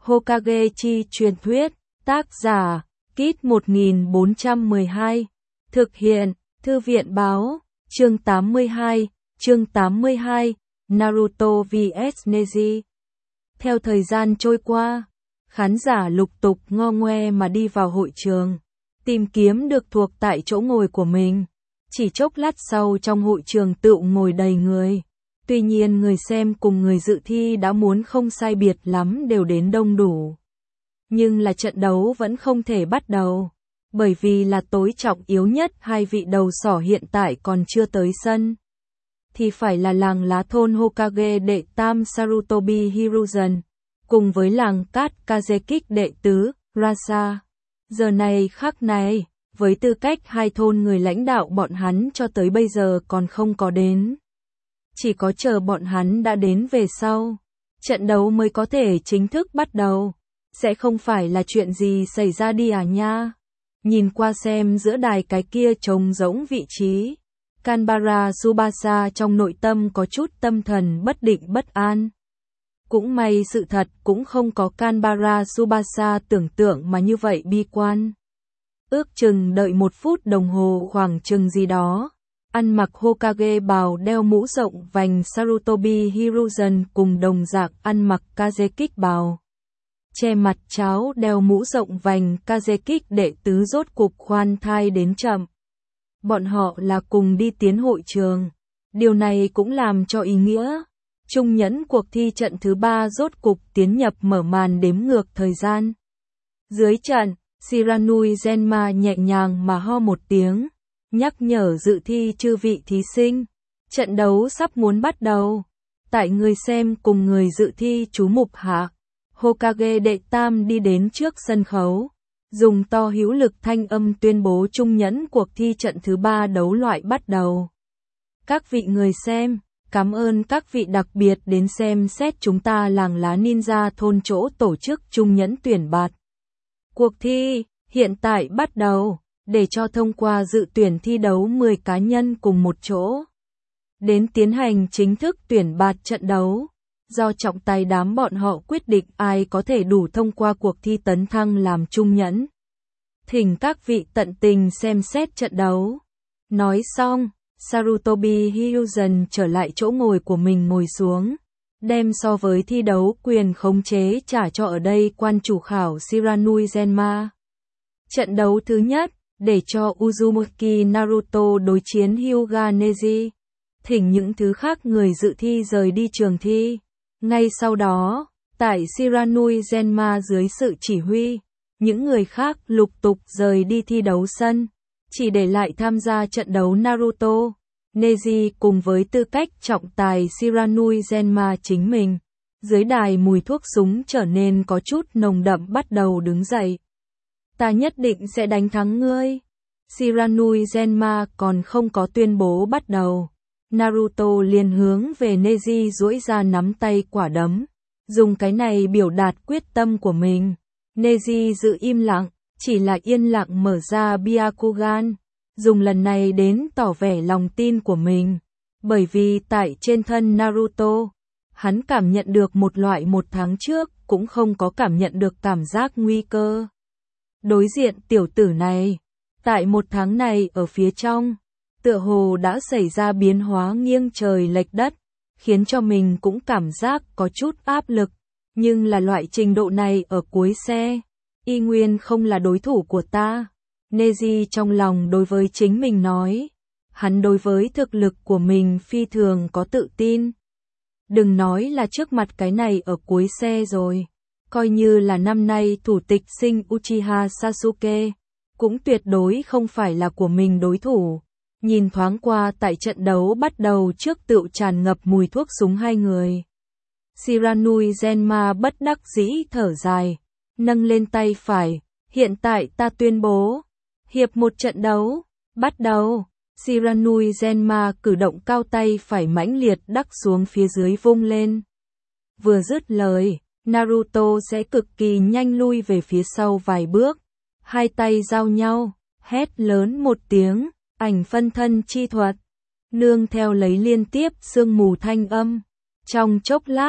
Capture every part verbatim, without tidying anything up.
Hokage chi truyền thuyết, tác giả, Kit một nghìn bốn trăm mười hai, thực hiện, Thư viện báo, chương tám mươi hai, chương tám mươi hai, Naruto vs Neji. Theo thời gian trôi qua, khán giả lục tục ngo ngoe mà đi vào hội trường, tìm kiếm được thuộc tại chỗ ngồi của mình. Chỉ chốc lát sau trong hội trường tựu ngồi đầy người. Tuy nhiên người xem cùng người dự thi đã muốn không sai biệt lắm đều đến đông đủ. Nhưng là trận đấu vẫn không thể bắt đầu. Bởi vì là tối trọng yếu nhất hai vị đầu sỏ hiện tại còn chưa tới sân. Thì phải là làng lá thôn Hokage đệ tam Sarutobi Hiruzen. Cùng với làng cát Kazekik đệ tứ, Rasa. Giờ này khắc này, với tư cách hai thôn người lãnh đạo bọn hắn cho tới bây giờ còn không có đến. Chỉ có chờ bọn hắn đã đến về sau, trận đấu mới có thể chính thức bắt đầu. Sẽ không phải là chuyện gì xảy ra đi à nha. Nhìn qua xem giữa đài cái kia trống rỗng vị trí. Kanbara Tsubasa trong nội tâm có chút tâm thần bất định bất an. Cũng may sự thật cũng không có Kanbara Tsubasa tưởng tượng mà như vậy bi quan. Ước chừng đợi một phút đồng hồ khoảng chừng gì đó. Ăn mặc Hokage bào đeo mũ rộng vành Sarutobi Hiruzen cùng đồng dạng ăn mặc Kazekik bào. Che mặt cháo đeo mũ rộng vành Kazekik đệ tứ rốt cục khoan thai đến chậm. Bọn họ là cùng đi tiến hội trường. Điều này cũng làm cho ý nghĩa. Trung nhẫn cuộc thi trận thứ ba rốt cục tiến nhập mở màn đếm ngược thời gian. Dưới trận, Shiranui Zenma nhẹ nhàng mà ho một tiếng, nhắc nhở dự thi chư vị thí sinh. Trận đấu sắp muốn bắt đầu. Tại người xem cùng người dự thi chú mục hạ, Hokage đệ tam đi đến trước sân khấu, dùng to hữu lực thanh âm tuyên bố trung nhẫn cuộc thi trận thứ ba đấu loại bắt đầu. Các vị người xem, cảm ơn các vị đặc biệt đến xem xét chúng ta làng lá ninja thôn chỗ tổ chức trung nhẫn tuyển bạt. Cuộc thi, hiện tại bắt đầu, để cho thông qua dự tuyển thi đấu mười cá nhân cùng một chỗ. Đến tiến hành chính thức tuyển bạt trận đấu. Do trọng tài đám bọn họ quyết định ai có thể đủ thông qua cuộc thi tấn thăng làm trung nhẫn. Thỉnh các vị tận tình xem xét trận đấu. Nói xong, Sarutobi Hiruzen trở lại chỗ ngồi của mình ngồi xuống. Đem so với thi đấu quyền khống chế trả cho ở đây quan chủ khảo Shiranui Zenma. Trận đấu thứ nhất, để cho Uzumaki Naruto đối chiến Hyuga Neji. Thỉnh những thứ khác người dự thi rời đi trường thi. Ngay sau đó, tại Shiranui Zenma dưới sự chỉ huy, những người khác lục tục rời đi thi đấu sân, chỉ để lại tham gia trận đấu Naruto, Neji cùng với tư cách trọng tài Shiranui Zenma chính mình. Dưới đài mùi thuốc súng trở nên có chút nồng đậm bắt đầu đứng dậy. Ta nhất định sẽ đánh thắng ngươi. Shiranui Zenma còn không có tuyên bố bắt đầu. Naruto liền hướng về Neji duỗi ra nắm tay quả đấm, dùng cái này biểu đạt quyết tâm của mình. Neji giữ im lặng, chỉ là yên lặng mở ra Byakugan, dùng lần này đến tỏ vẻ lòng tin của mình. Bởi vì tại trên thân Naruto, hắn cảm nhận được một loại một tháng trước cũng không có cảm nhận được cảm giác nguy cơ. Đối diện tiểu tử này, tại một tháng này ở phía trong, tựa hồ đã xảy ra biến hóa nghiêng trời lệch đất, khiến cho mình cũng cảm giác có chút áp lực. Nhưng là loại trình độ này ở cuối xe, y nguyên không là đối thủ của ta. Neji trong lòng đối với chính mình nói, hắn đối với thực lực của mình phi thường có tự tin. Đừng nói là trước mặt cái này ở cuối xe rồi, coi như là năm nay thủ tịch sinh Uchiha Sasuke, cũng tuyệt đối không phải là của mình đối thủ. Nhìn thoáng qua tại trận đấu bắt đầu trước tựu tràn ngập mùi thuốc súng hai người. Shiranui Zenma bất đắc dĩ thở dài, nâng lên tay phải, hiện tại ta tuyên bố, hiệp một trận đấu, bắt đầu. Shiranui Zenma cử động cao tay phải mãnh liệt đắc xuống phía dưới vung lên. Vừa dứt lời, Naruto sẽ cực kỳ nhanh lui về phía sau vài bước, hai tay giao nhau, hét lớn một tiếng. Ảnh phân thân chi thuật, nương theo lấy liên tiếp sương mù thanh âm. Trong chốc lát,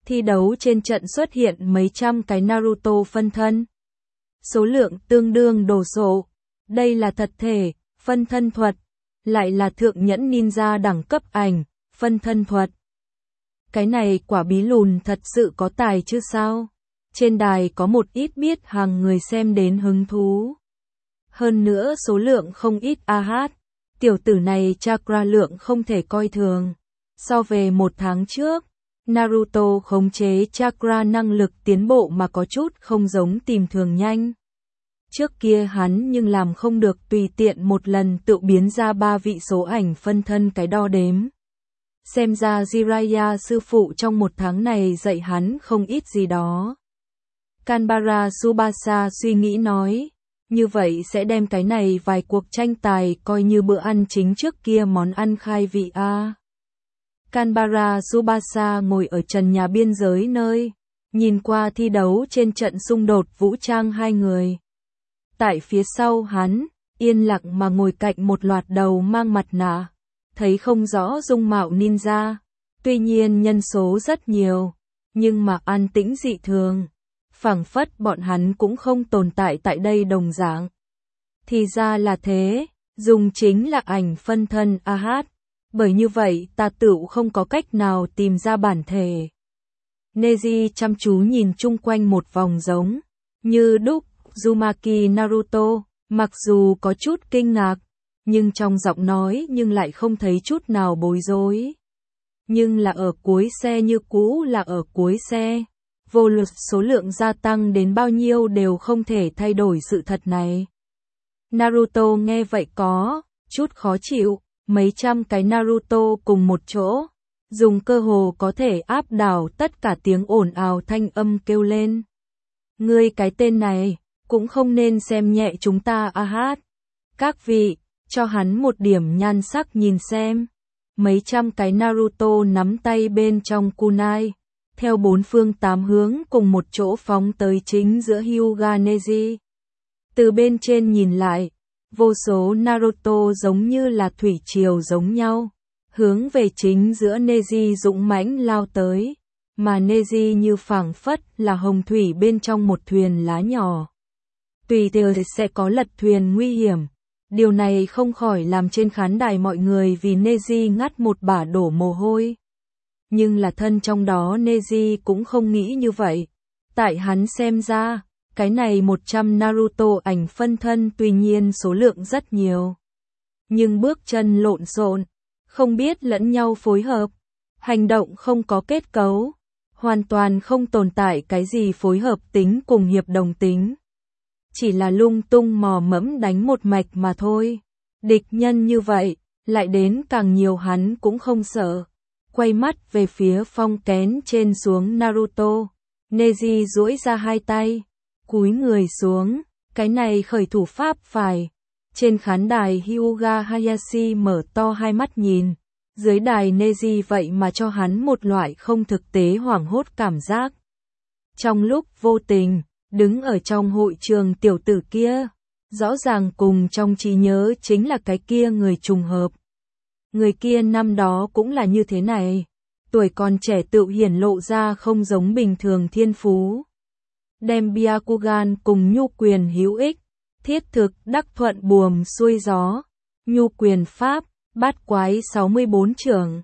Thi đấu trên trận xuất hiện mấy trăm cái Naruto phân thân. Số lượng tương đương đồ sộ. Đây là thật thể, phân thân thuật. Lại là thượng nhẫn ninja đẳng cấp ảnh, phân thân thuật. Cái này quả bí lùn thật sự có tài chứ sao? Trên đài có một ít biết hàng người xem đến hứng thú. Hơn nữa số lượng không ít a hát. Tiểu tử này chakra lượng không thể coi thường. So về một tháng trước, Naruto khống chế chakra năng lực tiến bộ mà có chút không giống tìm thường nhanh. Trước kia hắn nhưng làm không được tùy tiện một lần tự biến ra ba vị số ảnh phân thân cái đo đếm. Xem ra Jiraiya sư phụ trong một tháng này dạy hắn không ít gì đó. Kanbara Tsubasa suy nghĩ nói, như vậy sẽ đem cái này vài cuộc tranh tài coi như bữa ăn chính trước kia món ăn khai vị a. Kanbara Tsubasa ngồi ở trần nhà biên giới nơi, nhìn qua thi đấu trên trận xung đột vũ trang hai người. Tại phía sau hắn, yên lặng mà ngồi cạnh một loạt đầu mang mặt nạ, thấy không rõ dung mạo ninja, tuy nhiên nhân số rất nhiều, nhưng mà an tĩnh dị thường, phảng phất bọn hắn cũng không tồn tại tại đây đồng dạng. Thì ra là thế, dùng chính là ảnh phân thân a hát, bởi như vậy ta tựu không có cách nào tìm ra bản thể. Neji chăm chú nhìn chung quanh một vòng giống như đúc Uzumaki Naruto, mặc dù có chút kinh ngạc, nhưng trong giọng nói nhưng lại không thấy chút nào bối rối. Nhưng là ở cuối xe như cũ là ở cuối xe, vô luận số lượng gia tăng đến bao nhiêu đều không thể thay đổi sự thật này. Naruto nghe vậy có chút khó chịu, mấy trăm cái Naruto cùng một chỗ, dùng cơ hồ có thể áp đảo tất cả tiếng ồn ào thanh âm kêu lên. Ngươi cái tên này, cũng không nên xem nhẹ chúng ta a hát. Các vị, cho hắn một điểm nhan sắc nhìn xem. Mấy trăm cái Naruto nắm tay bên trong kunai, theo bốn phương tám hướng cùng một chỗ phóng tới chính giữa Hyuga Neji. Từ bên trên nhìn lại, vô số Naruto giống như là thủy triều giống nhau, hướng về chính giữa Neji dũng mãnh lao tới, mà Neji như phảng phất là hồng thủy bên trong một thuyền lá nhỏ. Tùy tiện sẽ có lật thuyền nguy hiểm. Điều này không khỏi làm trên khán đài mọi người vì Neji ngắt một bả đổ mồ hôi. Nhưng là thân trong đó Neji cũng không nghĩ như vậy. Tại hắn xem ra, cái này một trăm Naruto ảnh phân thân tuy nhiên số lượng rất nhiều. Nhưng bước chân lộn xộn, không biết lẫn nhau phối hợp, hành động không có kết cấu, hoàn toàn không tồn tại cái gì phối hợp tính cùng hiệp đồng tính. Chỉ là lung tung mò mẫm đánh một mạch mà thôi. Địch nhân như vậy, lại đến càng nhiều hắn cũng không sợ. Quay mắt về phía phong kén trên xuống Naruto. Neji duỗi ra hai tay, cúi người xuống, cái này khởi thủ pháp phải. Trên khán đài Hyuga Hayashi mở to hai mắt nhìn. Dưới đài Neji vậy mà cho hắn một loại không thực tế hoảng hốt cảm giác. Trong lúc vô tình, đứng ở trong hội trường tiểu tử kia, rõ ràng cùng trong trí nhớ chính là cái kia người trùng hợp. Người kia năm đó cũng là như thế này, tuổi còn trẻ tự hiển lộ ra không giống bình thường thiên phú. Đem Byakugan cùng nhu quyền hữu ích, thiết thực đắc thuận buồm xuôi gió, nhu quyền pháp, bát quái sáu mươi bốn trưởng.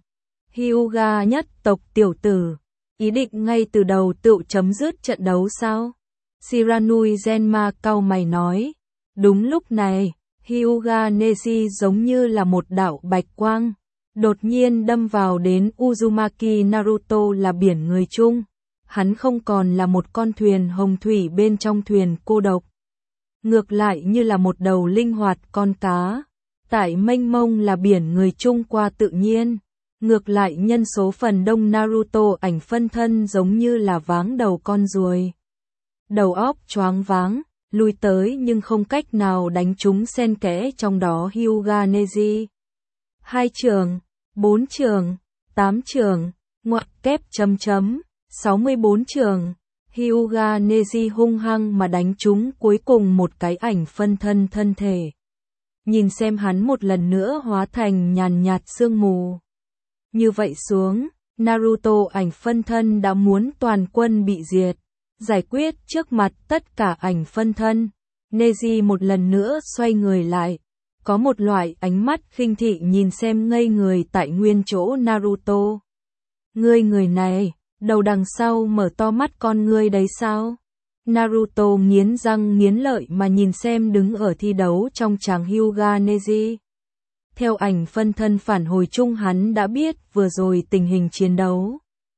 Hyuga nhất tộc tiểu tử, ý định ngay từ đầu tự chấm dứt trận đấu sao? Shiranui Genma cau mày nói. Đúng lúc này, Hyuga Neji giống như là một đạo bạch quang, đột nhiên đâm vào đến Uzumaki Naruto là biển người chung. Hắn không còn là một con thuyền hồng thủy bên trong thuyền cô độc. Ngược lại như là một đầu linh hoạt con cá, tại mênh mông là biển người chung qua tự nhiên. Ngược lại nhân số phần đông Naruto ảnh phân thân giống như là váng đầu con ruồi. Đầu óc choáng váng, lui tới nhưng không cách nào đánh trúng xen kẽ trong đó Hyuga Neji. Hai trường, bốn trường, tám trường, ngoặc kép chấm chấm, sáu mươi bốn trường. Hyuga Neji hung hăng mà đánh trúng cuối cùng một cái ảnh phân thân thân thể. Nhìn xem hắn một lần nữa hóa thành nhàn nhạt sương mù. Như vậy xuống, Naruto ảnh phân thân đã muốn toàn quân bị diệt, giải quyết trước mặt tất cả ảnh phân thân. Neji một lần nữa xoay người lại, có một loại ánh mắt khinh thị nhìn xem ngây người tại nguyên chỗ Naruto. Ngươi người này, đầu đằng sau mở to mắt con ngươi đấy sao? Naruto nghiến răng nghiến lợi mà nhìn xem đứng ở thi đấu trong tràng Hyuga Neji. Theo ảnh phân thân phản hồi chung hắn đã biết vừa rồi tình hình chiến đấu.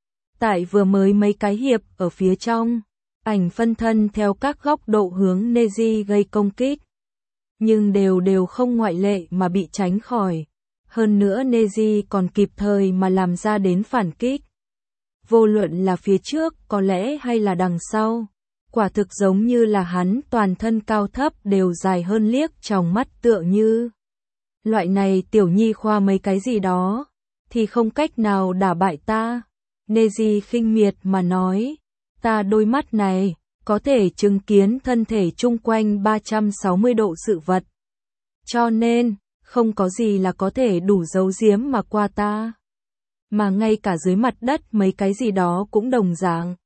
Tại vừa mới mấy cái hiệp ở phía trong, ảnh phân thân theo các góc độ hướng Neji gây công kích. Nhưng đều đều không ngoại lệ mà bị tránh khỏi. Hơn nữa Neji còn kịp thời mà làm ra đến phản kích. Vô luận là phía trước có lẽ hay là đằng sau. Quả thực giống như là hắn toàn thân cao thấp đều dài hơn liếc trong mắt tựa như. Loại này tiểu nhi khoa mấy cái gì đó, thì không cách nào đả bại ta. Neji khinh miệt mà nói, ta đôi mắt này, có thể chứng kiến thân thể chung quanh ba trăm sáu mươi độ sự vật. Cho nên, không có gì là có thể đủ giấu giếm mà qua ta. Mà ngay cả dưới mặt đất mấy cái gì đó cũng đồng dạng.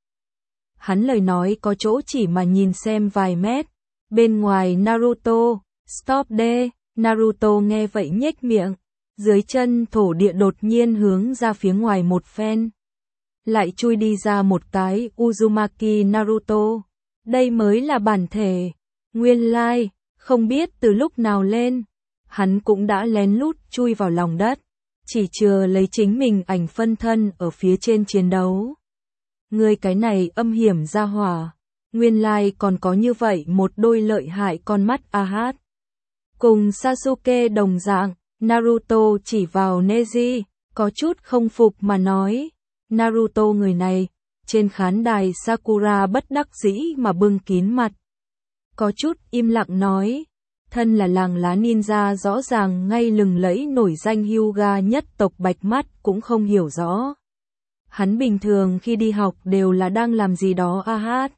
Hắn lời nói có chỗ chỉ mà nhìn xem vài mét. Bên ngoài Naruto, stop đê, Naruto nghe vậy nhếch miệng. Dưới chân thổ địa đột nhiên hướng ra phía ngoài một phen. Lại chui đi ra một cái Uzumaki Naruto. Đây mới là bản thể. Nguyên lai, không biết từ lúc nào lên. Hắn cũng đã lén lút chui vào lòng đất. Chỉ chừa lấy chính mình ảnh phân thân ở phía trên chiến đấu. Người cái này âm hiểm ra hỏa. Nguyên lai còn có như vậy một đôi lợi hại con mắt a hát. Cùng Sasuke đồng dạng, Naruto chỉ vào Neji, có chút không phục mà nói. Naruto người này, trên khán đài Sakura bất đắc dĩ mà bưng kín mặt. Có chút im lặng nói, thân là làng lá ninja rõ ràng ngay lừng lẫy nổi danh Hyuga nhất tộc Bạch Mắt cũng không hiểu rõ. Hắn bình thường khi đi học đều là đang làm gì đó a hát.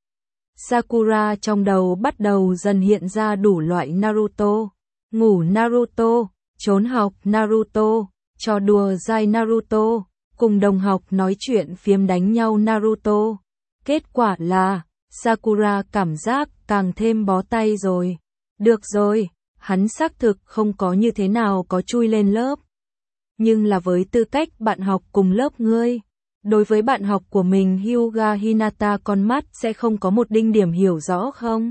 Sakura trong đầu bắt đầu dần hiện ra đủ loại Naruto, ngủ Naruto, trốn học Naruto, trò đùa dai Naruto, cùng đồng học nói chuyện phiếm đánh nhau Naruto. Kết quả là, Sakura cảm giác càng thêm bó tay rồi. Được rồi, hắn xác thực không có như thế nào có chui lên lớp. Nhưng là với tư cách bạn học cùng lớp ngươi, đối với bạn học của mình Hyuga Hinata con mắt sẽ không có một đinh điểm hiểu rõ không?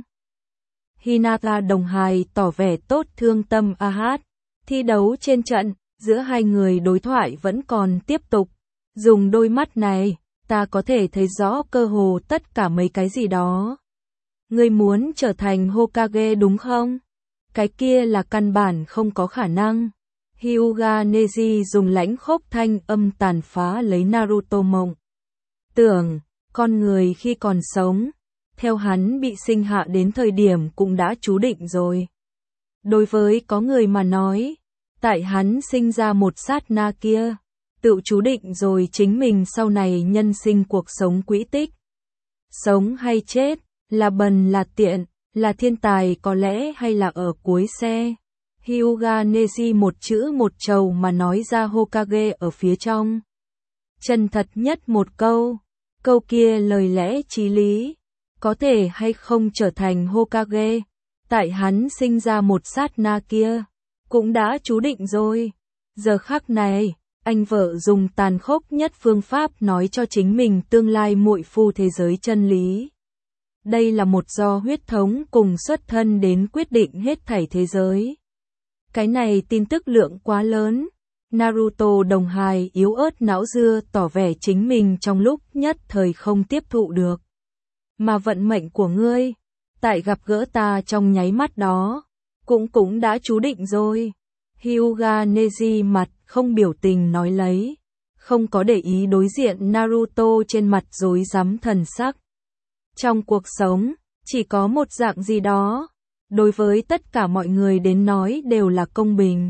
Hinata đồng hài tỏ vẻ tốt thương tâm a hát. Thi đấu trên trận, giữa hai người đối thoại vẫn còn tiếp tục. Dùng đôi mắt này, ta có thể thấy rõ cơ hồ tất cả mấy cái gì đó. Ngươi muốn trở thành Hokage đúng không? Cái kia là căn bản không có khả năng. Hyuga Neji dùng lãnh khốc thanh âm tàn phá lấy Naruto mộng. Tưởng, con người khi còn sống, theo hắn bị sinh hạ đến thời điểm cũng đã chú định rồi. Đối với có người mà nói, tại hắn sinh ra một sát na kia, tự chú định rồi chính mình sau này nhân sinh cuộc sống quỹ tích. Sống hay chết, là bần là tiện, là thiên tài có lẽ hay là ở cuối xe. Hyuga Neji một chữ một trầu mà nói ra Hokage ở phía trong. Chân thật nhất một câu, câu kia lời lẽ chí lý, có thể hay không trở thành Hokage, tại hắn sinh ra một sát na kia, cũng đã chú định rồi. Giờ khắc này, anh vợ dùng tàn khốc nhất phương pháp nói cho chính mình tương lai muội phu thế giới chân lý. Đây là một do huyết thống cùng xuất thân đến quyết định hết thảy thế giới. Cái này tin tức lượng quá lớn. Naruto đồng hài yếu ớt não dưa tỏ vẻ chính mình trong lúc nhất thời không tiếp thụ được. Mà vận mệnh của ngươi, tại gặp gỡ ta trong nháy mắt đó, cũng cũng đã chú định rồi. Hyuga Neji mặt không biểu tình nói lấy, không có để ý đối diện Naruto trên mặt rối rắm thần sắc. Trong cuộc sống, chỉ có một dạng gì đó, đối với tất cả mọi người đến nói đều là công bình.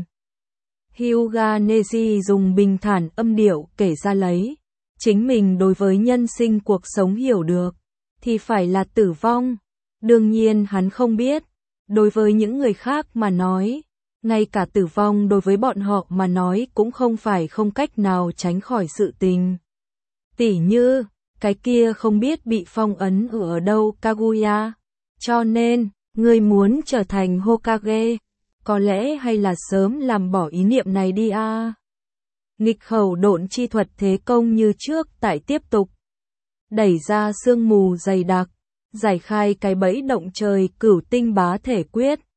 Hyuga Neji dùng bình thản âm điệu kể ra lấy, chính mình đối với nhân sinh cuộc sống hiểu được, thì phải là tử vong. Đương nhiên hắn không biết, đối với những người khác mà nói, Ngay cả tử vong đối với bọn họ mà nói cũng không phải không cách nào tránh khỏi sự tình. Tỉ như, cái kia không biết bị phong ấn ở đâu Kaguya. Cho nên, ngươi muốn trở thành Hokage, có lẽ hay là sớm làm bỏ ý niệm này đi a. À. Nghịch khẩu độn chi thuật thế công như trước tại tiếp tục. Đẩy ra sương mù dày đặc, giải khai cái bẫy động trời cửu tinh bá thể quyết.